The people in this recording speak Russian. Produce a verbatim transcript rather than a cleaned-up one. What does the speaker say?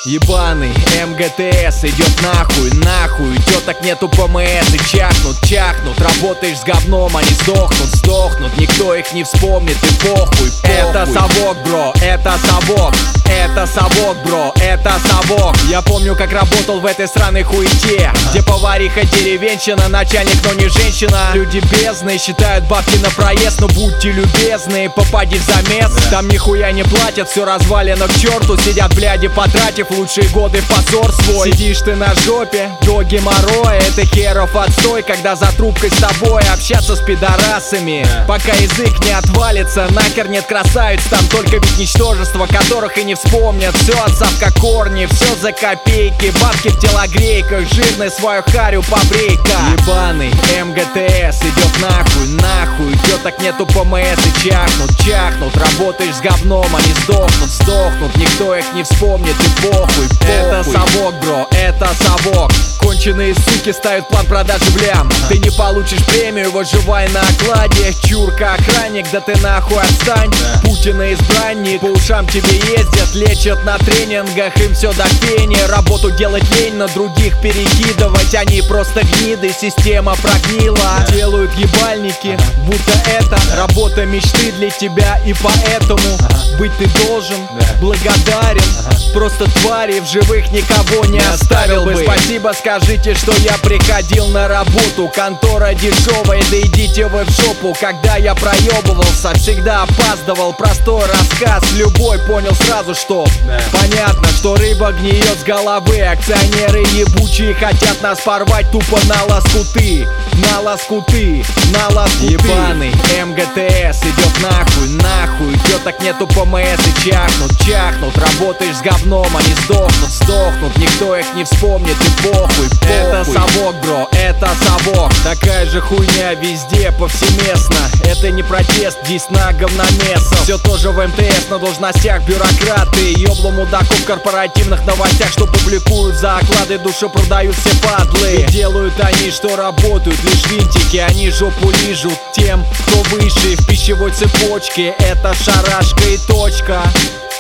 Ебаный эм гэ тэ эс идет нахуй, нахуй. Теток нету пэ эм эс и чахнут, чахнут. Работаешь с говном, они сдохнут, сдохнут. Никто их не вспомнит и похуй, похуй. Это совок, бро, это совок. Это совок, бро, это совок. Я помню, как работал в этой сраной хуете, где повариха деревенщина, начальник, но не женщина. Люди бездны, считают бабки на проезд, но будьте любезны, попади в замес. Там нихуя не платят, все развалено к черту. Сидят бляди, потратив лучшие годы в позор свой. Сидишь ты на жопе до геморроя, это херов отстой, когда за трубкой с тобой общаться с пидорасами, пока язык не отвалится. Нахер нет красавиц, там только ведь ничтожество, которых и не вспомнят. Все отсадка корни, все за копейки. Бабки в телогрейках, жирный свою харю побрейка. Ебаный эм гэ тэ эс идет нахуй, нахуй. Теток нету пэ эм эс и чахнут, чахнут. Работаешь с говном, они сдохнут, сдохнут. Никто их не вспомнит и похуй, похуй. Это совок, бро, это совок. Конченые суки ставят план продажи в лям. Ты не получишь премию, выживай на окладе. Чурка охранник, да ты нахуй отстань. Путина избранник, по ушам тебе ездят, лечат на тренингах, им все до пения. Работу делать лень, на других перекидывать. Они просто гниды, система прогнила. Делают ебальники, будто это работа мечты для тебя. И поэтому быть ты должен благодарен. Просто твари в живых никого не оставил бы. Спасибо, скажите, что я приходил на работу. Контора дешевая, да идите вы в жопу. Когда я проебывался, всегда опаздывал. Простой рассказ, любой понял сразу, что понятно, что рыба гниет с головы. Акционеры ебучие хотят нас порвать тупо на лоскуты. На лоскуты, на лоскуты. Ебаный эм гэ тэ эс идет нахуй, нахуй. Теток нету пэ эм эс и чахнут, чахнут. Работаешь с говном, они сдохнут, сдохнут. Никто их не вспомнит и похуй, похуй. Это совок, бро, это совок. Такая же хуйня везде, повсеместно. Это не протест, дис на говномесов. Все тоже в эм тэ эс на должностях бюрократы. Ёблу мудаков в корпоративных новостях, что публикуют за оклады, душу продают все падлы. И делают они, что работают, лишь винтики. Они жопу лижут тем, кто выше в пищевой цепочке. Это шарашка и точка.